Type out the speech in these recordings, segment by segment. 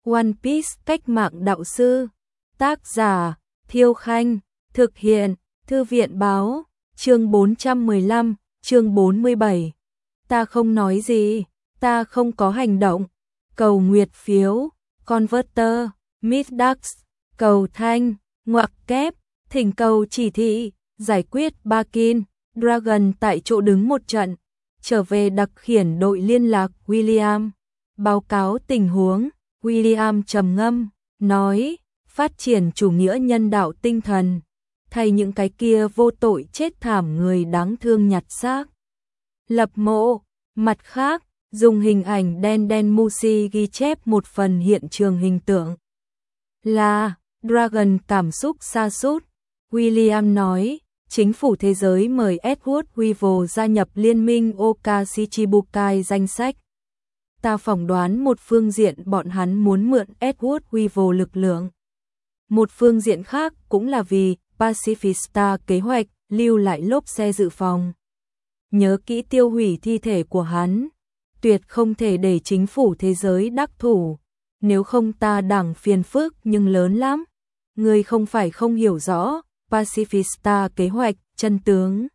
One Piece cách mạng đạo sư. Tác giả Thiêu Khanh. Thực hiện Thư viện Báo. Chương 415, chương 47. Ta không nói gì, ta không có hành động. Cầu nguyệt phiếu, Converter, Middax, cầu thanh, ngoặc kép, thỉnh cầu chỉ thị, giải quyết Bakin, Dragon tại chỗ đứng một trận. Trở về đặc khiển đội liên lạc William. Báo cáo tình huống, William trầm ngâm, nói, phát triển chủ nghĩa nhân đạo tinh thần. Thay những cái kia vô tội chết thảm người đáng thương nhặt xác. Lập mộ, mặt khác, dùng hình ảnh đen Musi ghi chép một phần hiện trường hình tượng. Là, Dragon cảm xúc sa sút. William nói, chính phủ thế giới mời Edward Weevil gia nhập liên minh Okashichibukai danh sách. Ta phỏng đoán một phương diện bọn hắn muốn mượn Edward Weevil lực lượng. Một phương diện khác cũng là vì Pacifista kế hoạch lưu lại lốp xe dự phòng. Nhớ kỹ tiêu hủy thi thể của hắn. Tuyệt không thể để chính phủ thế giới đắc thủ. Nếu không ta đảng phiền phức nhưng lớn lắm. Người không phải không hiểu rõ Pacifista kế hoạch chân tướng.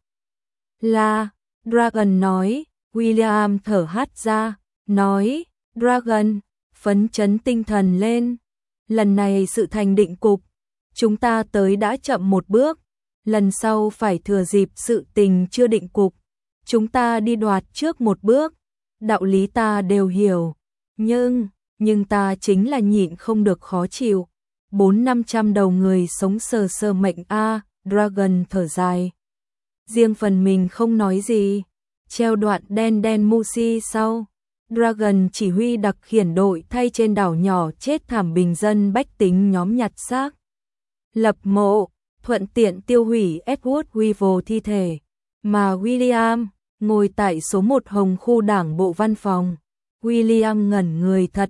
Là, Dragon nói. William thở hắt ra, nói, Dragon, phấn chấn tinh thần lên. Lần này sự thành định cục. Chúng ta tới đã chậm một bước. Lần sau phải thừa dịp sự tình chưa định cục. Chúng ta đi đoạt trước một bước. Đạo lý ta đều hiểu. Nhưng ta chính là nhịn không được khó chịu. 400-500 đầu người sống sờ sờ mệnh a. Dragon thở dài. Riêng phần mình không nói gì. Treo đoạn đen Musi sau. Dragon chỉ huy đặc khiển đội thay trên đảo nhỏ chết thảm bình dân bách tính nhóm nhặt xác. Lập mộ, thuận tiện tiêu hủy Edward Weevil thi thể. Mà William ngồi tại số 1 Hồng khu đảng bộ văn phòng. William ngẩn người thật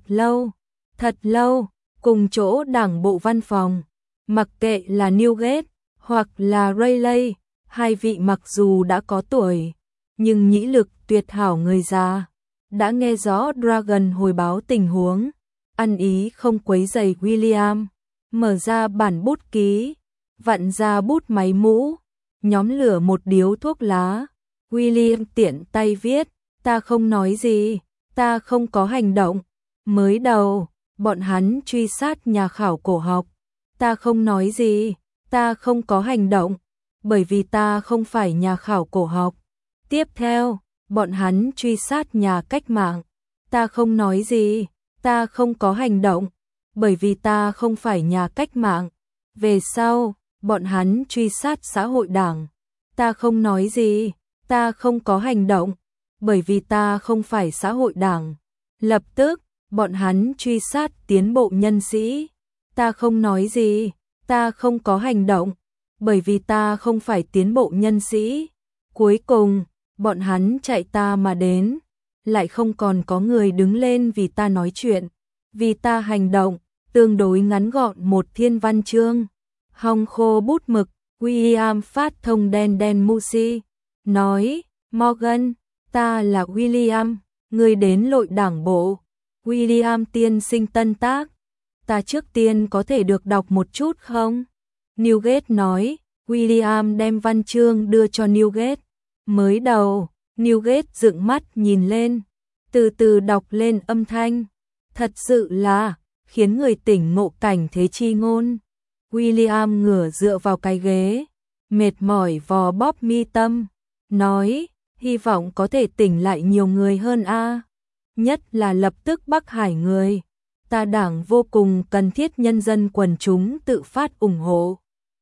lâu, cùng chỗ đảng bộ văn phòng. Mặc kệ là Newgate hoặc là Rayleigh, hai vị mặc dù đã có tuổi, nhưng nhĩ lực tuyệt hảo người già. Đã nghe rõ Dragon hồi báo tình huống, ăn ý không quấy rầy William, mở ra bản bút ký, vặn ra bút máy mũ, nhóm lửa một điếu thuốc lá. William tiện tay viết, ta không nói gì, ta không có hành động. Mới đầu, bọn hắn truy sát nhà khảo cổ học, ta không nói gì, ta không có hành động, bởi vì ta không phải nhà khảo cổ học. Tiếp theo, bọn hắn truy sát nhà cách mạng, ta không nói gì, ta không có hành động, bởi vì ta không phải nhà cách mạng. Về sau, bọn hắn truy sát xã hội đảng, ta không nói gì, ta không có hành động, bởi vì ta không phải xã hội đảng. Lập tức, bọn hắn truy sát tiến bộ nhân sĩ, ta không nói gì, ta không có hành động, bởi vì ta không phải tiến bộ nhân sĩ. Cuối cùng, bọn hắn chạy ta mà đến, lại không còn có người đứng lên vì ta nói chuyện, vì ta hành động. Tương đối ngắn gọn một thiên văn chương. Hong khô bút mực, William phát thông đen Musi, nói, Morgan, ta là William, người đến lội đảng bộ. William tiên sinh tân tác, ta trước tiên có thể được đọc một chút không? Newgate nói. William đem văn chương đưa cho Newgate. Mới đầu, Newgate dựng mắt nhìn lên, từ từ đọc lên âm thanh. Thật sự là khiến người tỉnh ngộ cảnh thế chi ngôn. William ngửa dựa vào cái ghế, mệt mỏi vò bóp mi tâm, nói, hy vọng có thể tỉnh lại nhiều người hơn a. Nhất là lập tức Bắc Hải người. Ta đảng vô cùng cần thiết nhân dân quần chúng tự phát ủng hộ.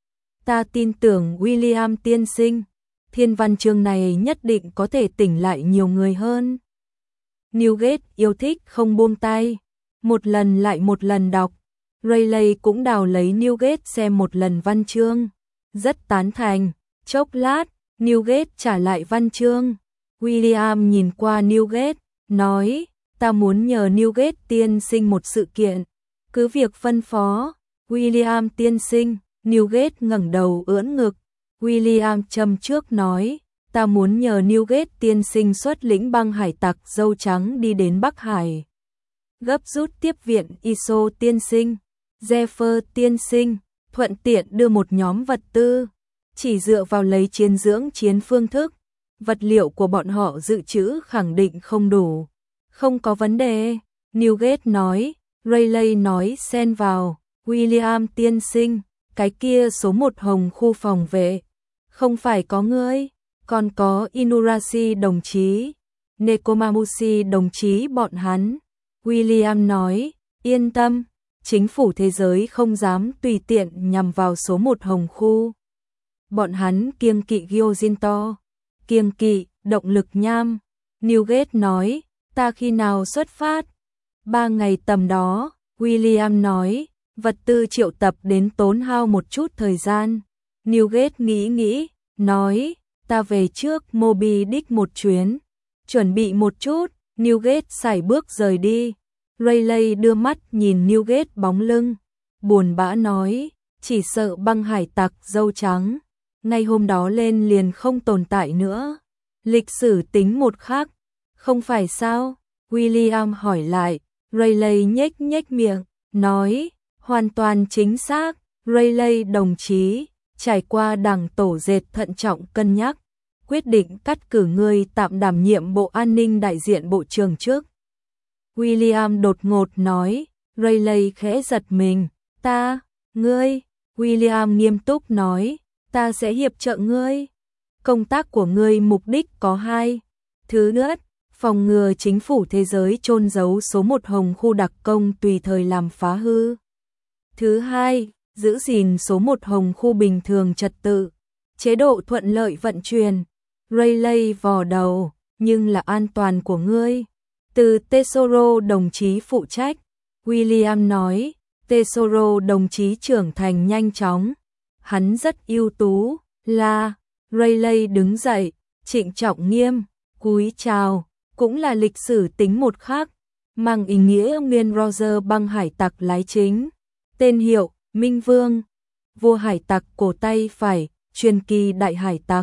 Ta tin tưởng William tiên sinh, thiên văn chương này nhất định có thể tỉnh lại nhiều người hơn. Newgate yêu thích không buông tay, một lần lại một lần đọc. Rayleigh cũng đào lấy Newgate xem một lần văn chương, rất tán thành. Chốc lát, Newgate trả lại văn chương. William nhìn qua Newgate, nói, ta muốn nhờ Newgate tiên sinh một sự kiện, cứ việc phân phó. William tiên sinh. Newgate ngẩng đầu ưỡn ngực. William châm trước nói, ta muốn nhờ Newgate tiên sinh xuất lĩnh băng hải tặc dâu trắng đi đến Bắc Hải. gấp rút tiếp viện Iso tiên sinh, Zephyr tiên sinh, thuận tiện đưa một nhóm vật tư. Chỉ dựa vào lấy chiến dưỡng chiến phương thức, vật liệu của bọn họ dự trữ khẳng định không đủ. Không có vấn đề, Newgate nói. Rayleigh nói xen vào. William tiên sinh, cái kia số 1 Hồng khu phòng vệ. Không phải có ngươi, còn có Inurashi đồng chí, Nekomamushi đồng chí bọn hắn. William nói, yên tâm, chính phủ thế giới không dám tùy tiện nhằm vào số 1 Hồng khu. Bọn hắn kiêng kỵ Gyojinto, kiêng kỵ động lực nham. Newgate nói, ta khi nào xuất phát? 3 ngày tầm đó, William nói, vật tư triệu tập đến tốn hao một chút thời gian. Newgate nghĩ, nói, ta về trước Moby Dick một chuyến, chuẩn bị một chút. Newgate sải bước rời đi. Rayleigh đưa mắt nhìn Newgate bóng lưng, buồn bã nói, chỉ sợ băng hải tặc dâu trắng ngay hôm đó lên liền không tồn tại nữa. Lịch sử tính một khắc, không phải sao? William hỏi lại. Rayleigh nhếch miệng, nói, hoàn toàn chính xác. Rayleigh đồng chí, trải qua đảng tổ dệt thận trọng cân nhắc, quyết định cắt cử ngươi tạm đảm nhiệm bộ an ninh đại diện bộ trưởng trước. William đột ngột nói. Rayleigh khẽ giật mình. Ngươi? William nghiêm túc nói, ta sẽ hiệp trợ ngươi. Công tác của ngươi mục đích có 2. Thứ nhất, phòng ngừa chính phủ thế giới chôn giấu số 1 Hồng khu đặc công tùy thời làm phá hư. Thứ 2, giữ gìn số 1 Hồng khu bình thường trật tự, chế độ thuận lợi vận chuyển. Rayleigh vò đầu, nhưng là an toàn của ngươi. Từ Tesoro đồng chí phụ trách. William nói, Tesoro đồng chí trưởng thành nhanh chóng. Hắn rất ưu tú, Rayleigh đứng dậy, trịnh trọng nghiêm, cúi chào, cũng là lịch sử tính một khắc, mang ý nghĩa nguyên Roger băng hải tặc lái chính. Tên hiệu, Minh Vương, vua hải tặc cổ tay phải, truyền kỳ đại hải tặc.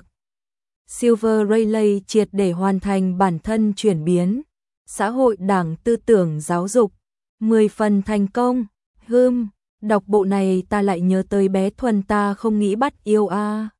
Silver Rayleigh triệt để hoàn thành bản thân chuyển biến, xã hội đảng tư tưởng giáo dục, 10 phần thành công. Đọc bộ này ta lại nhớ tới bé Thuần ta không nghĩ bắt yêu a.